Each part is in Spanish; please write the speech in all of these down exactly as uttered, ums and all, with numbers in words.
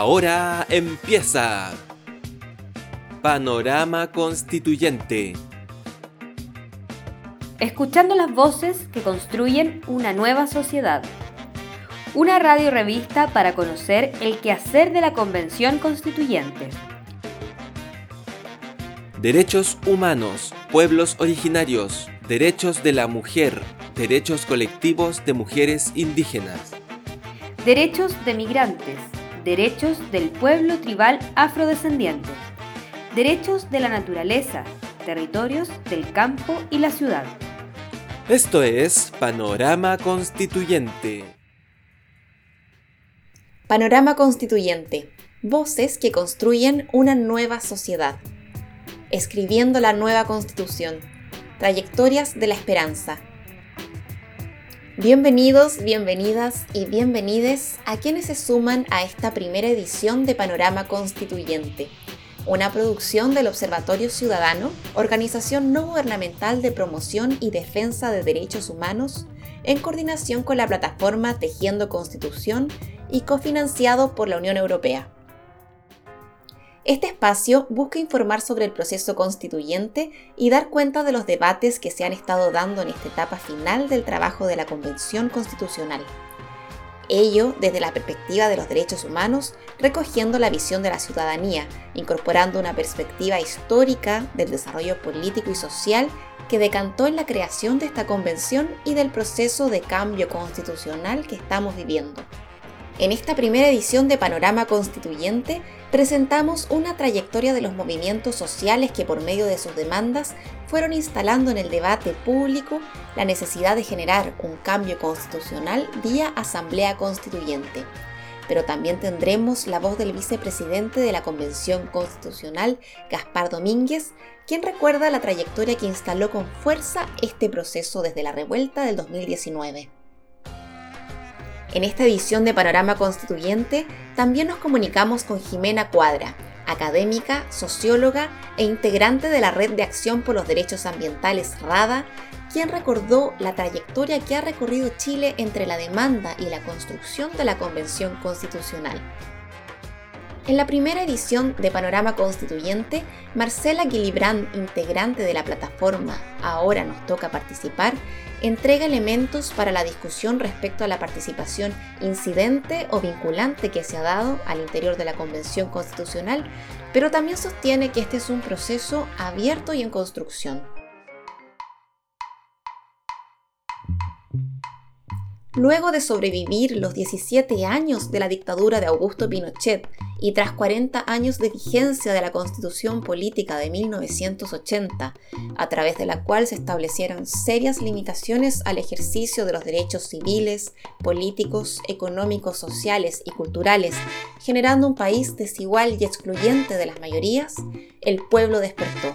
Ahora empieza Panorama Constituyente. Escuchando las voces que construyen una nueva sociedad. Una radio revista para conocer el quehacer de la Convención Constituyente. Derechos humanos, pueblos originarios, derechos de la mujer, derechos colectivos de mujeres indígenas. Derechos de migrantes, derechos del pueblo tribal afrodescendiente. Derechos de la naturaleza, territorios del campo y la ciudad. Esto es Panorama Constituyente. Panorama Constituyente. Voces que construyen una nueva sociedad. Escribiendo la nueva Constitución. Trayectorias de la esperanza. Bienvenidos, bienvenidas y bienvenides a quienes se suman a esta primera edición de Panorama Constituyente, una producción del Observatorio Ciudadano, organización no gubernamental de promoción y defensa de derechos humanos, en coordinación con la plataforma Tejiendo Constitución y cofinanciado por la Unión Europea. Este espacio busca informar sobre el proceso constituyente y dar cuenta de los debates que se han estado dando en esta etapa final del trabajo de la Convención Constitucional. Ello desde la perspectiva de los derechos humanos, recogiendo la visión de la ciudadanía, incorporando una perspectiva histórica del desarrollo político y social que decantó en la creación de esta convención y del proceso de cambio constitucional que estamos viviendo. En esta primera edición de Panorama Constituyente presentamos una trayectoria de los movimientos sociales que por medio de sus demandas fueron instalando en el debate público la necesidad de generar un cambio constitucional vía Asamblea Constituyente. Pero también tendremos la voz del vicepresidente de la Convención Constitucional, Gaspar Domínguez, quien recuerda la trayectoria que instaló con fuerza este proceso desde la revuelta del dos mil diecinueve. En esta edición de Panorama Constituyente también nos comunicamos con Jimena Cuadra, académica, socióloga e integrante de la Red de Acción por los Derechos Ambientales RADA, quien recordó la trayectoria que ha recorrido Chile entre la demanda y la construcción de la Convención Constitucional. En la primera edición de Panorama Constituyente, Marcela Guilibrand, integrante de la plataforma Ahora nos toca participar, entrega elementos para la discusión respecto a la participación incidente o vinculante que se ha dado al interior de la Convención Constitucional, pero también sostiene que este es un proceso abierto y en construcción. Luego de sobrevivir los diecisiete años de la dictadura de Augusto Pinochet y tras cuarenta años de vigencia de la Constitución Política de mil novecientos ochenta, a través de la cual se establecieron serias limitaciones al ejercicio de los derechos civiles, políticos, económicos, sociales y culturales, generando un país desigual y excluyente de las mayorías, el pueblo despertó.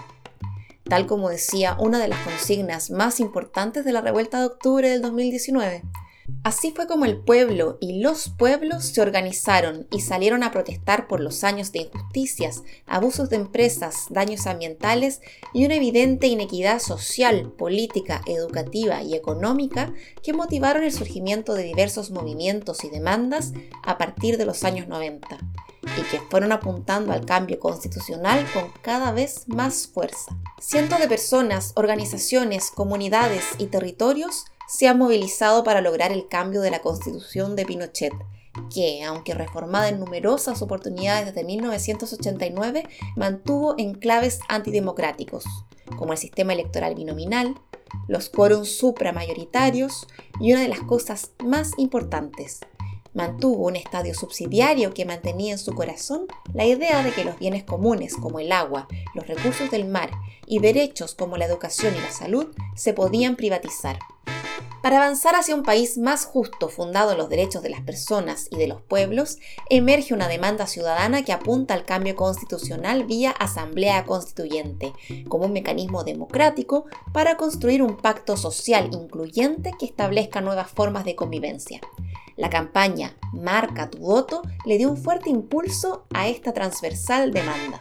Tal como decía una de las consignas más importantes de la revuelta de octubre del dos mil diecinueve. Así fue como el pueblo y los pueblos se organizaron y salieron a protestar por los años de injusticias, abusos de empresas, daños ambientales y una evidente inequidad social, política, educativa y económica que motivaron el surgimiento de diversos movimientos y demandas a partir de los años noventa y que fueron apuntando al cambio constitucional con cada vez más fuerza. Cientos de personas, organizaciones, comunidades y territorios se han movilizado para lograr el cambio de la Constitución de Pinochet, que, aunque reformada en numerosas oportunidades desde mil novecientos ochenta y nueve, mantuvo enclaves antidemocráticos, como el sistema electoral binominal, los quórums supramayoritarios y una de las cosas más importantes, mantuvo un estadio subsidiario que mantenía en su corazón la idea de que los bienes comunes como el agua, los recursos del mar y derechos como la educación y la salud se podían privatizar. Para avanzar hacia un país más justo fundado en los derechos de las personas y de los pueblos, emerge una demanda ciudadana que apunta al cambio constitucional vía Asamblea Constituyente, como un mecanismo democrático para construir un pacto social incluyente que establezca nuevas formas de convivencia. La campaña Marca tu voto le dio un fuerte impulso a esta transversal demanda.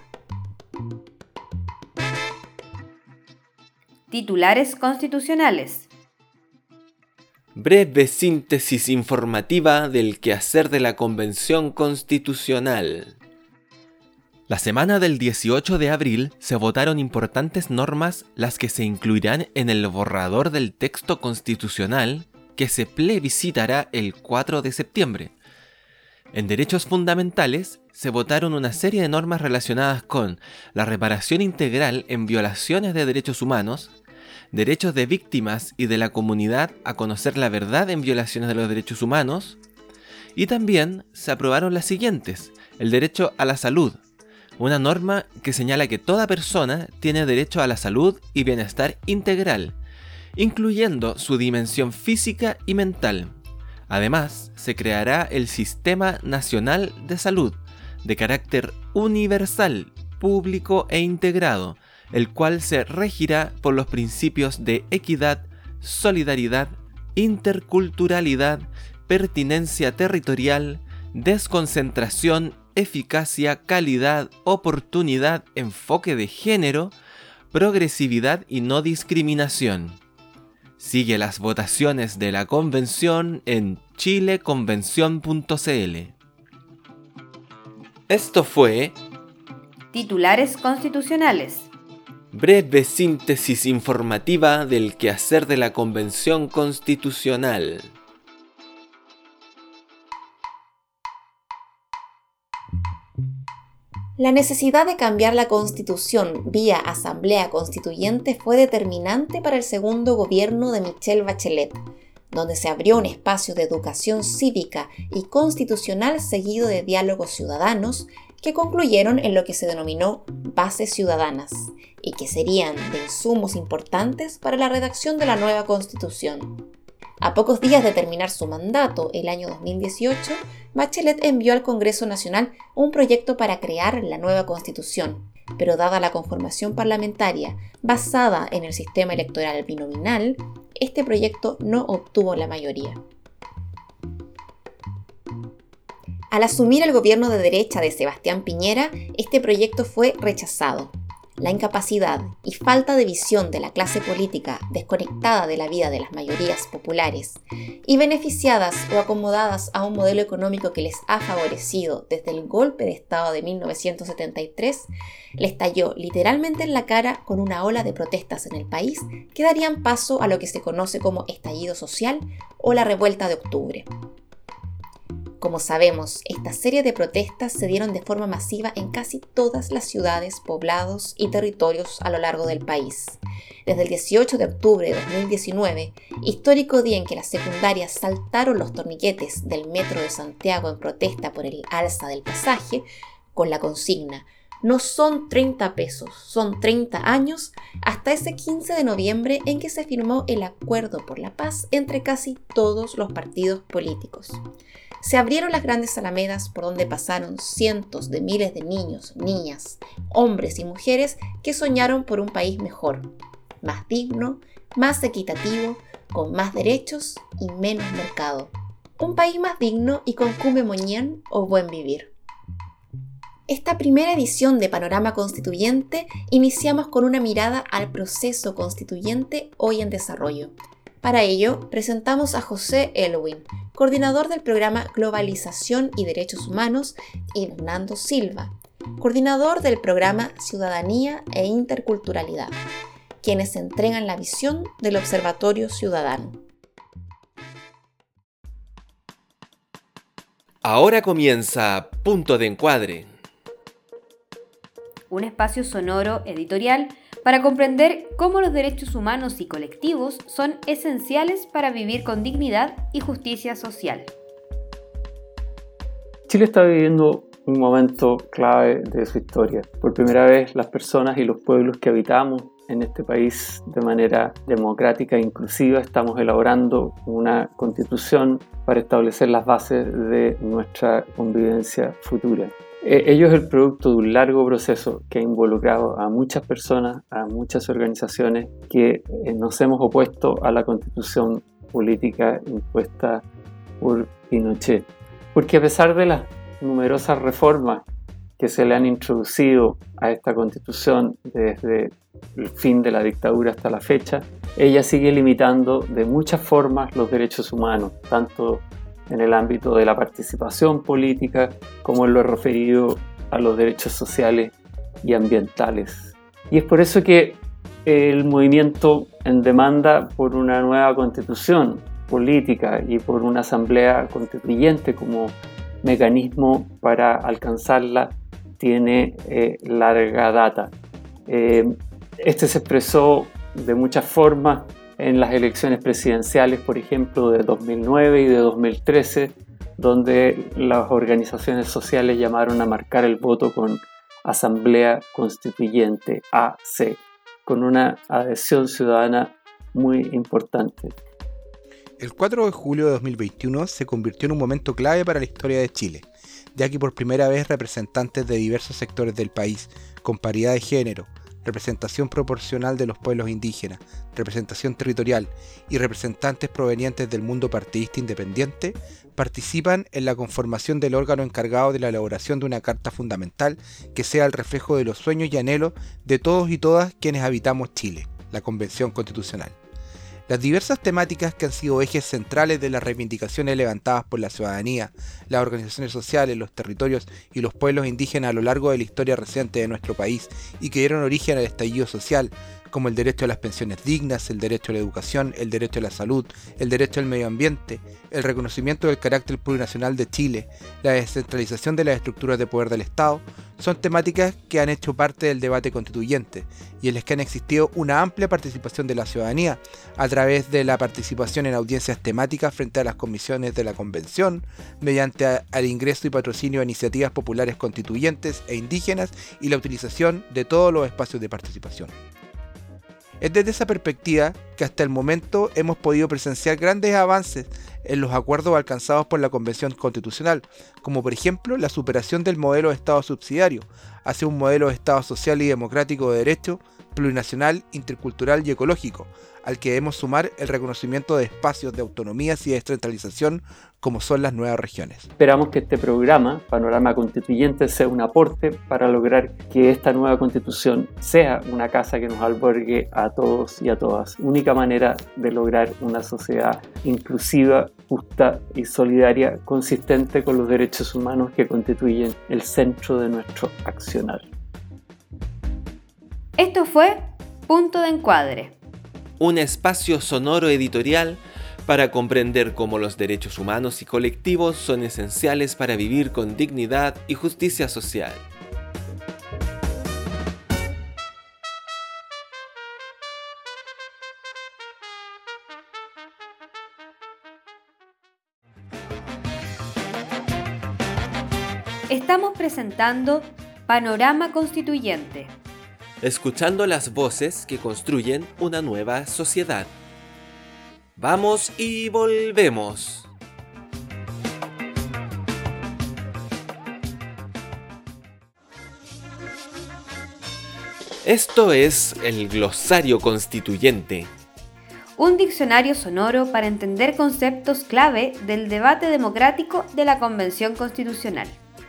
Titulares constitucionales. Breve síntesis informativa del quehacer de la Convención Constitucional. La semana del dieciocho de abril se votaron importantes normas, las que se incluirán en el borrador del texto constitucional que se plebiscitará el cuatro de septiembre. En derechos fundamentales se votaron una serie de normas relacionadas con la reparación integral en violaciones de derechos humanos, derechos de víctimas y de la comunidad a conocer la verdad en violaciones de los derechos humanos, y también se aprobaron las siguientes: el derecho a la salud, una norma que señala que toda persona tiene derecho a la salud y bienestar integral, incluyendo su dimensión física y mental. Además, se creará el Sistema Nacional de Salud, de carácter universal, público e integrado, el cual se regirá por los principios de equidad, solidaridad, interculturalidad, pertinencia territorial, desconcentración, eficacia, calidad, oportunidad, enfoque de género, progresividad y no discriminación. Sigue las votaciones de la convención en chile convención punto c l. Esto fue Titulares constitucionales. Breve síntesis informativa del quehacer de la Convención Constitucional. La necesidad de cambiar la Constitución vía Asamblea Constituyente fue determinante para el segundo gobierno de Michelle Bachelet, donde se abrió un espacio de educación cívica y constitucional seguido de diálogos ciudadanos que concluyeron en lo que se denominó bases ciudadanas y que serían de insumos importantes para la redacción de la nueva Constitución. A pocos días de terminar su mandato, el año dos mil dieciocho, Bachelet envió al Congreso Nacional un proyecto para crear la nueva Constitución, pero dada la conformación parlamentaria basada en el sistema electoral binominal, este proyecto no obtuvo la mayoría. Al asumir el gobierno de derecha de Sebastián Piñera, este proyecto fue rechazado. La incapacidad y falta de visión de la clase política desconectada de la vida de las mayorías populares y beneficiadas o acomodadas a un modelo económico que les ha favorecido desde el golpe de Estado de mil novecientos setenta y tres, les estalló literalmente en la cara con una ola de protestas en el país que darían paso a lo que se conoce como estallido social o la revuelta de octubre. Como sabemos, esta serie de protestas se dieron de forma masiva en casi todas las ciudades, poblados y territorios a lo largo del país. Desde el dieciocho de octubre de dos mil diecinueve, histórico día en que las secundarias saltaron los torniquetes del metro de Santiago en protesta por el alza del pasaje, con la consigna "No son treinta pesos, son treinta años", hasta ese quince de noviembre en que se firmó el Acuerdo por la Paz entre casi todos los partidos políticos. Se abrieron las grandes alamedas por donde pasaron cientos de miles de niños, niñas, hombres y mujeres que soñaron por un país mejor, más digno, más equitativo, con más derechos y menos mercado. Un país más digno y con cume moñán o buen vivir. Esta primera edición de Panorama Constituyente iniciamos con una mirada al proceso constituyente hoy en desarrollo. Para ello, presentamos a José Elwin, coordinador del programa Globalización y Derechos Humanos, y Hernando Silva, coordinador del programa Ciudadanía e Interculturalidad, quienes entregan la visión del Observatorio Ciudadano. Ahora comienza Punto de Encuadre, un espacio sonoro editorial para comprender cómo los derechos humanos y colectivos son esenciales para vivir con dignidad y justicia social. Chile está viviendo un momento clave de su historia. Por primera vez, las personas y los pueblos que habitamos en este país de manera democrática e inclusiva estamos elaborando una constitución para establecer las bases de nuestra convivencia futura. Ello es el producto de un largo proceso que ha involucrado a muchas personas, a muchas organizaciones que nos hemos opuesto a la constitución política impuesta por Pinochet. Porque a pesar de las numerosas reformas que se le han introducido a esta Constitución desde el fin de la dictadura hasta la fecha, ella sigue limitando de muchas formas los derechos humanos, tanto en el ámbito de la participación política como en lo referido a los derechos sociales y ambientales. Y es por eso que el movimiento en demanda por una nueva constitución política y por una asamblea constituyente como mecanismo para alcanzarla tiene eh, larga data. Eh, este se expresó de muchas formas en las elecciones presidenciales, por ejemplo, de dos mil nueve y de dos mil trece, donde las organizaciones sociales llamaron a marcar el voto con Asamblea Constituyente, A C, con una adhesión ciudadana muy importante. El cuatro de julio de dos mil veintiuno se convirtió en un momento clave para la historia de Chile, ya que por primera vez representantes de diversos sectores del país, con paridad de género, representación proporcional de los pueblos indígenas, representación territorial y representantes provenientes del mundo partidista independiente, participan en la conformación del órgano encargado de la elaboración de una carta fundamental que sea el reflejo de los sueños y anhelos de todos y todas quienes habitamos Chile, la Convención Constitucional. Las diversas temáticas que han sido ejes centrales de las reivindicaciones levantadas por la ciudadanía, las organizaciones sociales, los territorios y los pueblos indígenas a lo largo de la historia reciente de nuestro país y que dieron origen al estallido social, como el derecho a las pensiones dignas, el derecho a la educación, el derecho a la salud, el derecho al medio ambiente, el reconocimiento del carácter plurinacional de Chile, la descentralización de las estructuras de poder del Estado, son temáticas que han hecho parte del debate constituyente y en las que han existido una amplia participación de la ciudadanía a través de la participación en audiencias temáticas frente a las comisiones de la Convención, mediante el ingreso y patrocinio de iniciativas populares constituyentes e indígenas y la utilización de todos los espacios de participación. Es desde esa perspectiva que hasta el momento hemos podido presenciar grandes avances en los acuerdos alcanzados por la Convención Constitucional, como por ejemplo la superación del modelo de Estado subsidiario hacia un modelo de Estado social y democrático de derecho, plurinacional, intercultural y ecológico, al que debemos sumar el reconocimiento de espacios de autonomías y descentralización como son las nuevas regiones. Esperamos que este programa, Panorama Constituyente, sea un aporte para lograr que esta nueva constitución sea una casa que nos albergue a todos y a todas. Única manera de lograr una sociedad inclusiva, justa y solidaria, consistente con los derechos humanos que constituyen el centro de nuestro accionar. Esto fue Punto de Encuadre, un espacio sonoro editorial para comprender cómo los derechos humanos y colectivos son esenciales para vivir con dignidad y justicia social. Estamos presentando Panorama Constituyente, escuchando las voces que construyen una nueva sociedad. Vamos y volvemos. Esto es el Glosario Constituyente, un diccionario sonoro para entender conceptos clave del debate democrático de la Convención Constitucional.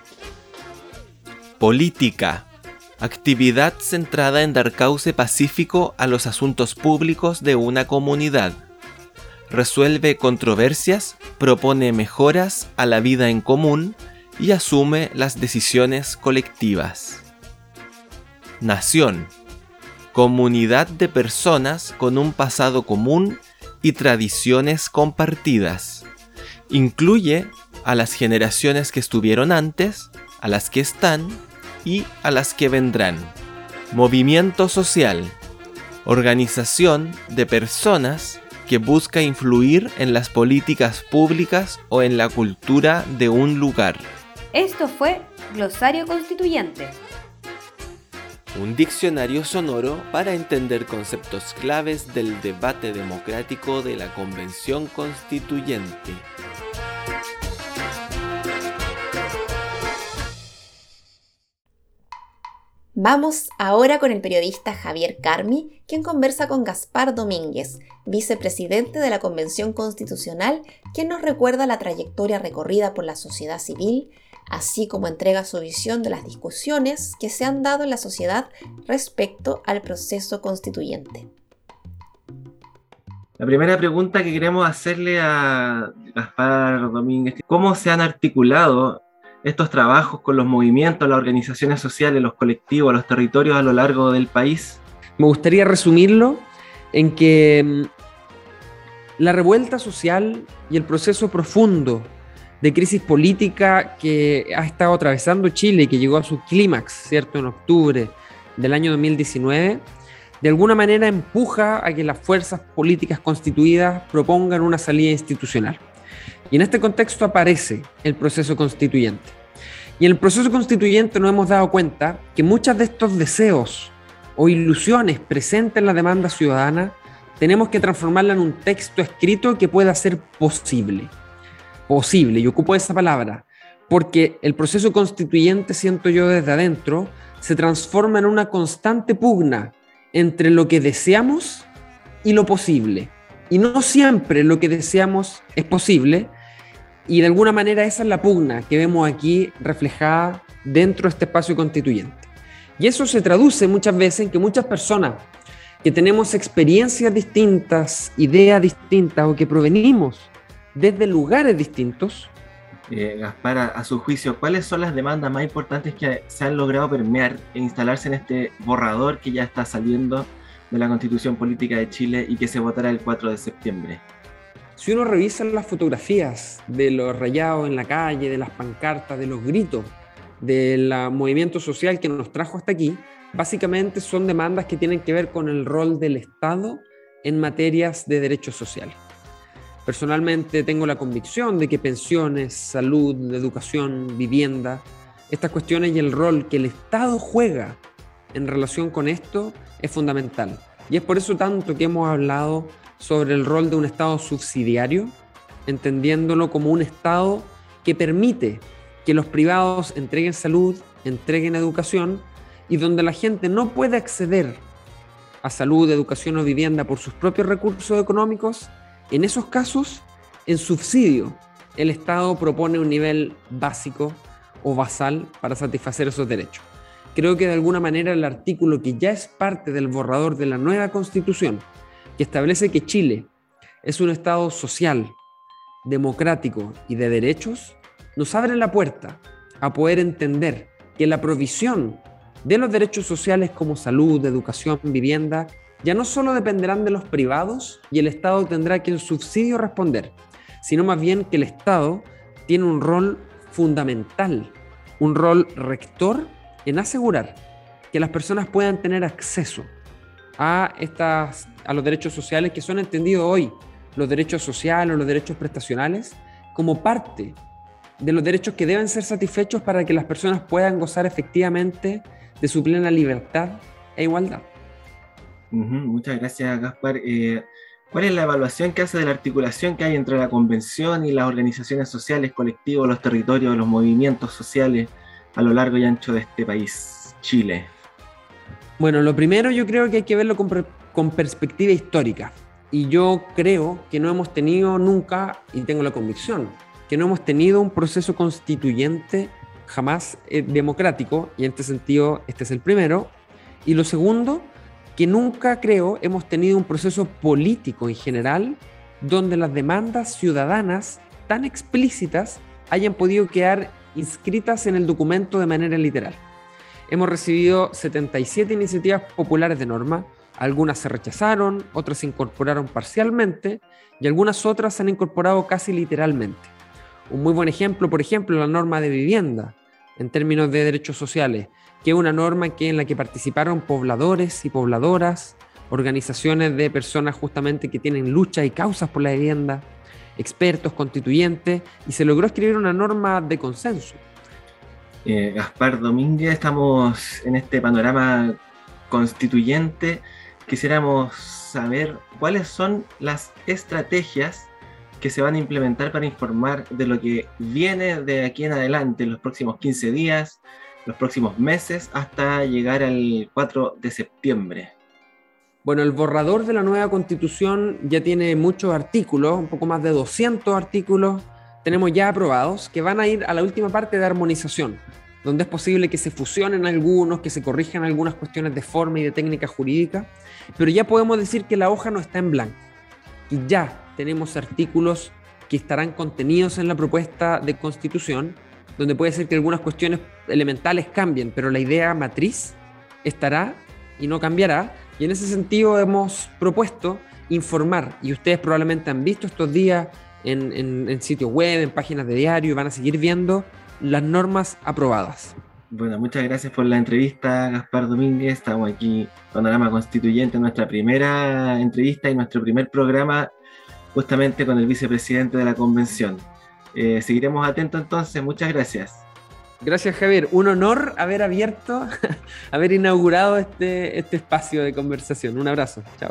Política. Actividad centrada en dar cauce pacífico a los asuntos públicos de una comunidad. Resuelve controversias, propone mejoras a la vida en común y asume las decisiones colectivas. Nación. Comunidad de personas con un pasado común y tradiciones compartidas. Incluye a las generaciones que estuvieron antes, a las que están y a las que vendrán. Movimiento social. Organización de personas que busca influir en las políticas públicas o en la cultura de un lugar. Esto fue Glosario Constituyente, un diccionario sonoro para entender conceptos claves del debate democrático de la Convención Constituyente. Vamos ahora con el periodista Javier Carmi, quien conversa con Gaspar Domínguez, vicepresidente de la Convención Constitucional, quien nos recuerda la trayectoria recorrida por la sociedad civil, así como entrega su visión de las discusiones que se han dado en la sociedad respecto al proceso constituyente. La primera pregunta que queremos hacerle a Gaspar Domínguez, ¿cómo se han articulado estos trabajos con los movimientos, las organizaciones sociales, los colectivos, los territorios a lo largo del país? Me gustaría resumirlo en que la revuelta social y el proceso profundo de crisis política que ha estado atravesando Chile y que llegó a su clímax, ¿cierto?, en octubre del año dos mil diecinueve, de alguna manera empuja a que las fuerzas políticas constituidas propongan una salida institucional. Y en este contexto aparece el proceso constituyente. Y en el proceso constituyente nos hemos dado cuenta que muchos de estos deseos o ilusiones presentes en la demanda ciudadana tenemos que transformarla en un texto escrito que pueda ser posible. Posible, y ocupo esa palabra, porque el proceso constituyente, siento yo desde adentro, se transforma en una constante pugna entre lo que deseamos y lo posible. Y no siempre lo que deseamos es posible, y de alguna manera esa es la pugna que vemos aquí reflejada dentro de este espacio constituyente. Y eso se traduce muchas veces en que muchas personas que tenemos experiencias distintas, ideas distintas o que provenimos desde lugares distintos. Eh, Gaspar, a, a su juicio, ¿cuáles son las demandas más importantes que se han logrado permear e instalarse en este borrador que ya está saliendo de la Constitución Política de Chile y que se votará el cuatro de septiembre? Si uno revisa las fotografías de los rayados en la calle, de las pancartas, de los gritos, del movimiento social que nos trajo hasta aquí, básicamente son demandas que tienen que ver con el rol del Estado en materias de derechos sociales. Personalmente tengo la convicción de que pensiones, salud, educación, vivienda, estas cuestiones y el rol que el Estado juega en relación con esto es fundamental. Y es por eso tanto que hemos hablado sobre el rol de un Estado subsidiario, entendiéndolo como un Estado que permite que los privados entreguen salud, entreguen educación, y donde la gente no puede acceder a salud, educación o vivienda por sus propios recursos económicos. En esos casos, en subsidio, el Estado propone un nivel básico o basal para satisfacer esos derechos. Creo que de alguna manera el artículo que ya es parte del borrador de la nueva Constitución, que establece que Chile es un Estado social, democrático y de derechos, nos abre la puerta a poder entender que la provisión de los derechos sociales como salud, educación, vivienda, ya no solo dependerán de los privados y el Estado tendrá que en subsidio responder, sino más bien que el Estado tiene un rol fundamental, un rol rector en asegurar que las personas puedan tener acceso a, estas, a los derechos sociales que son entendidos hoy, los derechos sociales o los derechos prestacionales, como parte de los derechos que deben ser satisfechos para que las personas puedan gozar efectivamente de su plena libertad e igualdad. Uh-huh, muchas gracias, Gaspar. Eh, ¿Cuál es la evaluación que hace de la articulación que hay entre la Convención y las organizaciones sociales, colectivos, los territorios, los movimientos sociales a lo largo y ancho de este país, Chile? Bueno, lo primero yo creo que hay que verlo con, per- con perspectiva histórica. Y yo creo que no hemos tenido nunca, y tengo la convicción, que no hemos tenido un proceso constituyente jamás eh, democrático, y en este sentido este es el primero. Y lo segundo, que nunca creo hemos tenido un proceso político en general donde las demandas ciudadanas tan explícitas hayan podido quedar inscritas en el documento de manera literal. Hemos recibido setenta y siete iniciativas populares de norma, algunas se rechazaron, otras se incorporaron parcialmente y algunas otras se han incorporado casi literalmente. Un muy buen ejemplo, por ejemplo, la norma de vivienda en términos de derechos sociales, que es una norma que, en la que participaron pobladores y pobladoras, organizaciones de personas justamente que tienen lucha y causas por la vivienda, expertos, constituyentes, y se logró escribir una norma de consenso. Eh, Gaspar Domínguez, estamos en este panorama constituyente. Quisiéramos saber cuáles son las estrategias que se van a implementar para informar de lo que viene de aquí en adelante, los próximos quince días, los próximos meses, hasta llegar al cuatro de septiembre. Bueno, el borrador de la nueva Constitución ya tiene muchos artículos, un poco más de doscientos artículos, tenemos ya aprobados que van a ir a la última parte de armonización, donde es posible que se fusionen algunos, que se corrijan algunas cuestiones de forma y de técnica jurídica, pero ya podemos decir que la hoja no está en blanco, y ya tenemos artículos que estarán contenidos en la propuesta de constitución, donde puede ser que algunas cuestiones elementales cambien, pero la idea matriz estará y no cambiará, y en ese sentido hemos propuesto informar, y ustedes probablemente han visto estos días en, en, en sitios web, en páginas de diario, y van a seguir viendo las normas aprobadas. Bueno, muchas gracias por la entrevista, Gaspar Domínguez. Estamos aquí, Panorama Constituyente, nuestra primera entrevista y nuestro primer programa justamente con el vicepresidente de la convención. Eh, seguiremos atentos entonces, muchas gracias. Gracias, Javier. Un honor haber abierto, haber inaugurado este, este espacio de conversación. Un abrazo. Chao.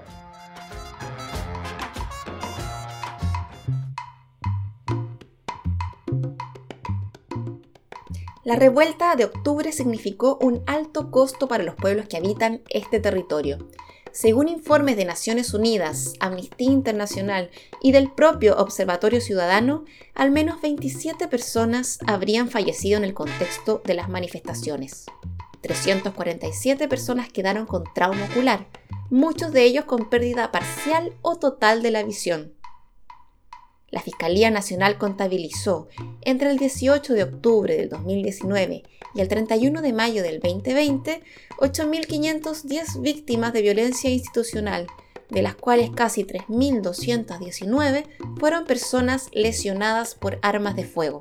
La revuelta de octubre significó un alto costo para los pueblos que habitan este territorio. Según informes de Naciones Unidas, Amnistía Internacional y del propio Observatorio Ciudadano, al menos veintisiete personas habrían fallecido en el contexto de las manifestaciones. trescientas cuarenta y siete personas quedaron con trauma ocular, muchos de ellos con pérdida parcial o total de la visión. La Fiscalía Nacional contabilizó entre el dieciocho de octubre del dos mil diecinueve y el treinta y uno de mayo del veinte veinte ocho mil quinientas diez víctimas de violencia institucional, de las cuales casi tres mil doscientas diecinueve fueron personas lesionadas por armas de fuego.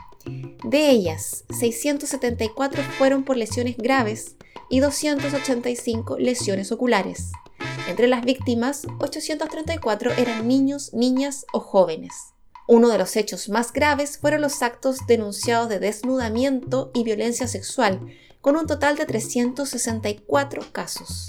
De ellas, seiscientas setenta y cuatro fueron por lesiones graves y doscientas ochenta y cinco lesiones oculares. Entre las víctimas, ochocientos treinta y cuatro eran niños, niñas o jóvenes. Uno de los hechos más graves fueron los actos denunciados de desnudamiento y violencia sexual, con un total de trescientos sesenta y cuatro casos.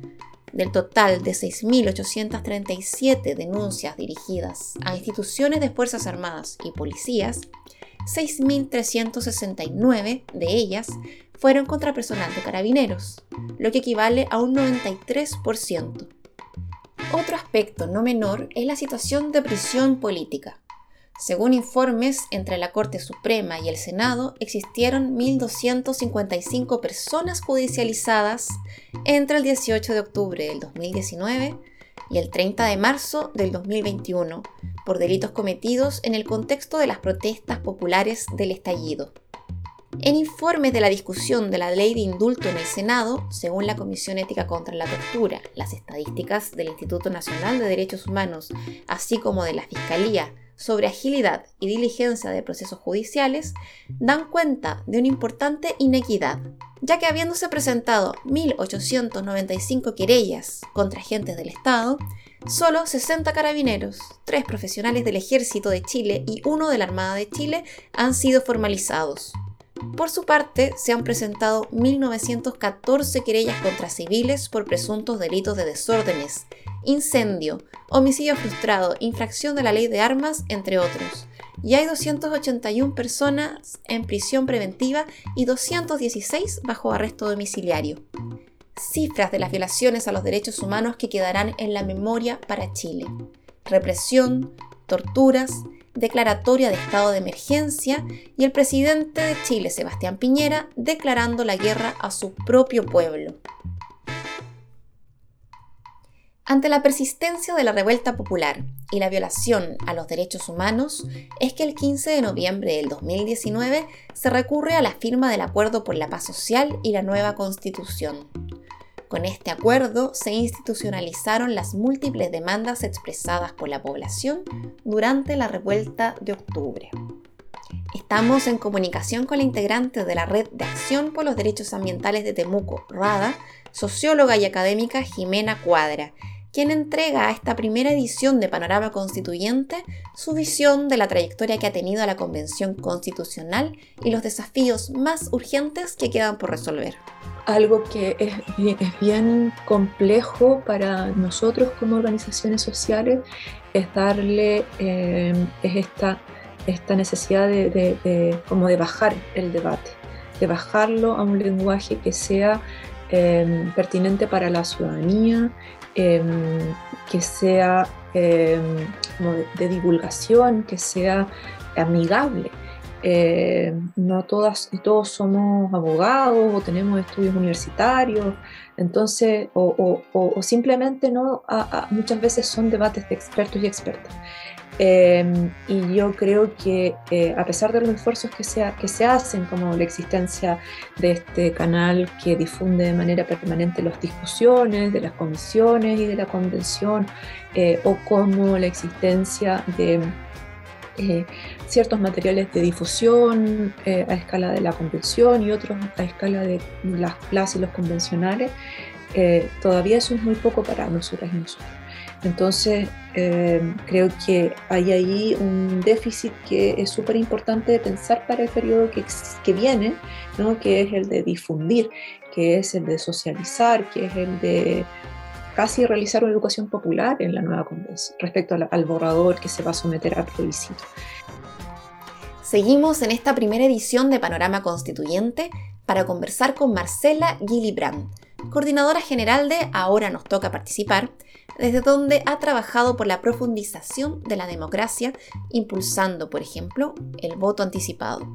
Del total de seis mil ochocientas treinta y siete denuncias dirigidas a instituciones de Fuerzas Armadas y policías, seis mil trescientas sesenta y nueve de ellas fueron contra personal de carabineros, lo que equivale a un noventa y tres por ciento. Otro aspecto no menor es la situación de prisión política. Según informes, entre la Corte Suprema y el Senado existieron mil doscientas cincuenta y cinco personas judicializadas entre el dieciocho de octubre del dos mil diecinueve y el treinta de marzo del dos mil veintiuno por delitos cometidos en el contexto de las protestas populares del estallido. En informes de la discusión de la ley de indulto en el Senado, según la Comisión Ética contra la Tortura, las estadísticas del Instituto Nacional de Derechos Humanos, así como de la Fiscalía sobre agilidad y diligencia de procesos judiciales, dan cuenta de una importante inequidad, ya que habiéndose presentado mil ochocientas noventa y cinco querellas contra agentes del Estado, solo sesenta carabineros, tres profesionales del Ejército de Chile y uno de la Armada de Chile han sido formalizados. Por su parte, se han presentado mil novecientas catorce querellas contra civiles por presuntos delitos de desórdenes, incendio, homicidio frustrado, infracción de la ley de armas, entre otros. Y hay doscientas ochenta y una personas en prisión preventiva y doscientos dieciséis bajo arresto domiciliario. Cifras de las violaciones a los derechos humanos que quedarán en la memoria para Chile. Represión, torturas, declaratoria de estado de emergencia y el presidente de Chile, Sebastián Piñera, declarando la guerra a su propio pueblo. Ante la persistencia de la revuelta popular y la violación a los derechos humanos, es que el quince de noviembre del dos mil diecinueve se recurre a la firma del Acuerdo por la Paz Social y la nueva Constitución. Con este acuerdo se institucionalizaron las múltiples demandas expresadas por la población durante la revuelta de octubre. Estamos en comunicación con la integrante de la Red de Acción por los Derechos Ambientales de Temuco, RADA, socióloga y académica Jimena Cuadra, quien entrega a esta primera edición de Panorama Constituyente su visión de la trayectoria que ha tenido la Convención Constitucional y los desafíos más urgentes que quedan por resolver. Algo que es bien, es bien complejo para nosotros como organizaciones sociales es darle eh, es esta, esta necesidad de, de, de, como de bajar el debate, de bajarlo a un lenguaje que sea eh, pertinente para la ciudadanía, eh, que sea eh, como de, de divulgación, que sea amigable. Eh, no todas y todos somos abogados o tenemos estudios universitarios, entonces, o, o, o simplemente no, a, a, muchas veces son debates de expertos y expertas. Eh, y yo creo que eh, a pesar de los esfuerzos que se, que se hacen, como la existencia de este canal que difunde de manera permanente las discusiones de las comisiones y de la convención, eh, o como la existencia de Eh, ciertos materiales de difusión eh, a escala de la convención y otros a escala de las plazas y los convencionales, eh, todavía eso es muy poco para nosotras y nosotros. Entonces, eh, creo que hay ahí un déficit que es súper importante de pensar para el periodo que, que viene, ¿no? Que es el de difundir, que es el de socializar, que es el de casi realizar una educación popular en la nueva convención respecto al, al borrador que se va a someter a plebiscito. Seguimos en esta primera edición de Panorama Constituyente para conversar con Marcela Gillibrand, coordinadora general de Ahora Nos Toca Participar, desde donde ha trabajado por la profundización de la democracia, impulsando, por ejemplo, el voto anticipado.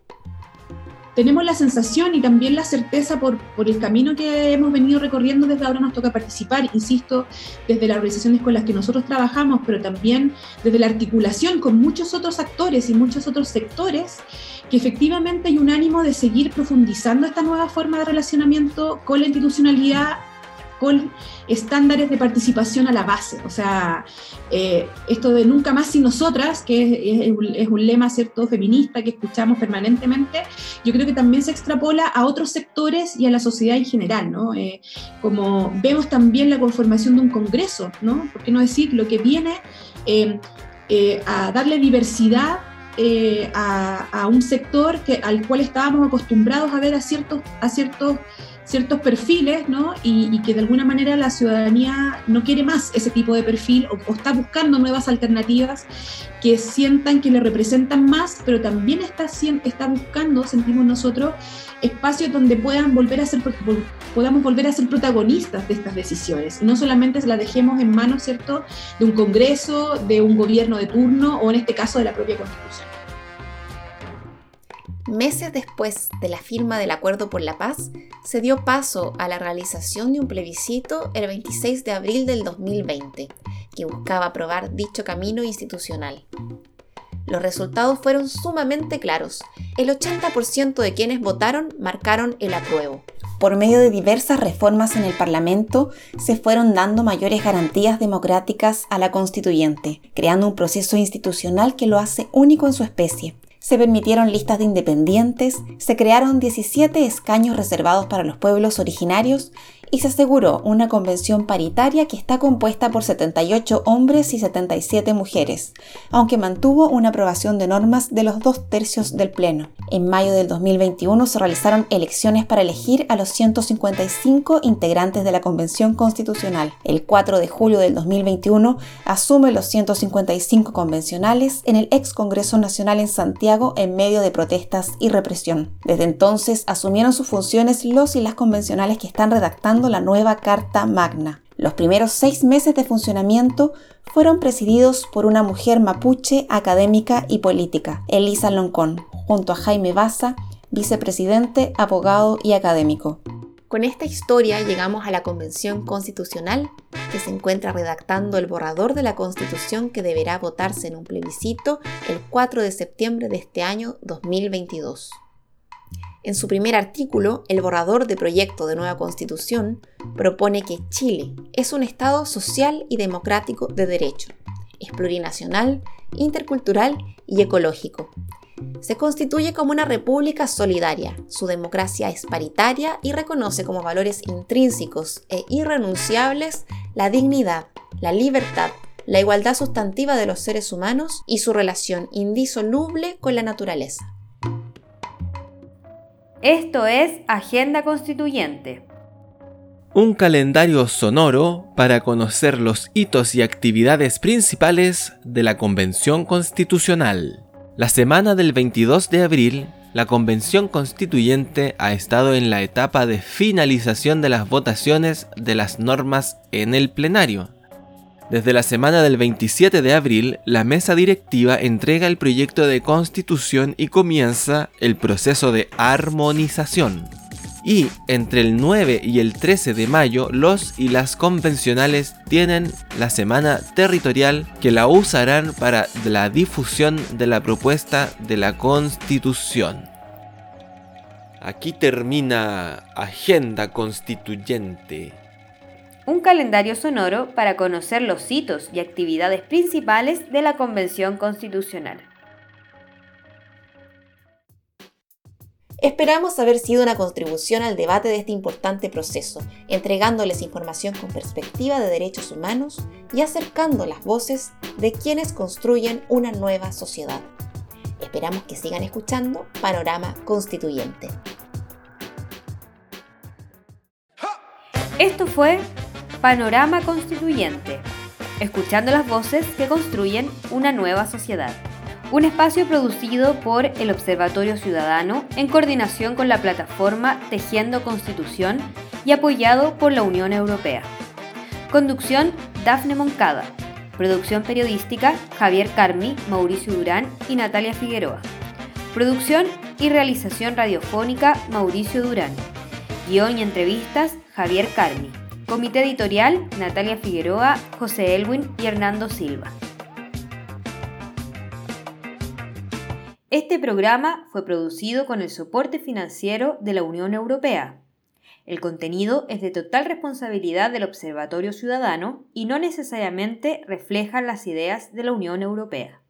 Tenemos la sensación y también la certeza por, por el camino que hemos venido recorriendo desde Ahora Nos Toca Participar, insisto, desde las organizaciones con las que nosotros trabajamos, pero también desde la articulación con muchos otros actores y muchos otros sectores, que efectivamente hay un ánimo de seguir profundizando esta nueva forma de relacionamiento con la institucionalidad, con estándares de participación a la base. O sea, eh, esto de nunca más sin nosotras, que es, es, un, es un lema, ¿cierto?, feminista que escuchamos permanentemente, yo creo que también se extrapola a otros sectores y a la sociedad en general, ¿no? Eh, como vemos también la conformación de un congreso, ¿no? ¿Por qué no decir lo que viene eh, eh, a darle diversidad eh, a, a un sector que, al cual estábamos acostumbrados a ver a ciertos, a ciertos ciertos perfiles, ¿no? Y, y que de alguna manera la ciudadanía no quiere más ese tipo de perfil o, o está buscando nuevas alternativas que sientan que le representan más, pero también está, está buscando, sentimos nosotros, espacios donde puedan volver a ser, podamos volver a ser protagonistas de estas decisiones y no solamente las dejemos en manos, ¿cierto?, de un congreso, de un gobierno de turno o en este caso de la propia Constitución. Meses después de la firma del Acuerdo por la Paz, se dio paso a la realización de un plebiscito el veintiséis de abril del dos mil veinte, que buscaba aprobar dicho camino institucional. Los resultados fueron sumamente claros. El ochenta por ciento de quienes votaron marcaron el apruebo. Por medio de diversas reformas en el Parlamento, se fueron dando mayores garantías democráticas a la constituyente, creando un proceso institucional que lo hace único en su especie. Se permitieron listas de independientes, se crearon diecisiete escaños reservados para los pueblos originarios y se aseguró una convención paritaria que está compuesta por setenta y ocho hombres y setenta y siete mujeres, aunque mantuvo una aprobación de normas de los dos tercios del Pleno. En mayo del dos mil veintiuno se realizaron elecciones para elegir a los ciento cincuenta y cinco integrantes de la Convención Constitucional. El cuatro de julio del dos mil veintiuno asume los ciento cincuenta y cinco convencionales en el ex Congreso Nacional en Santiago en medio de protestas y represión. Desde entonces asumieron sus funciones los y las convencionales que están redactando la nueva Carta Magna. Los primeros seis meses de funcionamiento fueron presididos por una mujer mapuche académica y política, Elisa Loncón, junto a Jaime Baza, vicepresidente, abogado y académico. Con esta historia llegamos a la Convención Constitucional, que se encuentra redactando el borrador de la Constitución que deberá votarse en un plebiscito el cuatro de septiembre de este año dos mil veintidós. En su primer artículo, el borrador de proyecto de nueva Constitución propone que Chile es un Estado social y democrático de derecho, es plurinacional, intercultural y ecológico. Se constituye como una república solidaria, su democracia es paritaria y reconoce como valores intrínsecos e irrenunciables la dignidad, la libertad, la igualdad sustantiva de los seres humanos y su relación indisoluble con la naturaleza. Esto es Agenda Constituyente. Un calendario sonoro para conocer los hitos y actividades principales de la Convención Constitucional. La semana del veintidós de abril, la Convención Constituyente ha estado en la etapa de finalización de las votaciones de las normas en el plenario. Desde la semana del veintisiete de abril, la mesa directiva entrega el proyecto de constitución y comienza el proceso de armonización. Y entre el nueve y el trece de mayo, los y las convencionales tienen la semana territorial que la usarán para la difusión de la propuesta de la Constitución. Aquí termina Agenda Constituyente. Un calendario sonoro para conocer los hitos y actividades principales de la Convención Constitucional. Esperamos haber sido una contribución al debate de este importante proceso, entregándoles información con perspectiva de derechos humanos y acercando las voces de quienes construyen una nueva sociedad. Esperamos que sigan escuchando Panorama Constituyente. Esto fue Panorama Constituyente, escuchando las voces que construyen una nueva sociedad. Un espacio producido por el Observatorio Ciudadano en coordinación con la plataforma Tejiendo Constitución y apoyado por la Unión Europea. Conducción: Dafne Moncada. Producción periodística: Javier Carmi, Mauricio Durán y Natalia Figueroa. Producción y realización radiofónica: Mauricio Durán. Guión y entrevistas: Javier Carmi. Comité editorial: Natalia Figueroa, José Elwin y Hernando Silva. Este programa fue producido con el soporte financiero de la Unión Europea. El contenido es de total responsabilidad del Observatorio Ciudadano y no necesariamente refleja las ideas de la Unión Europea.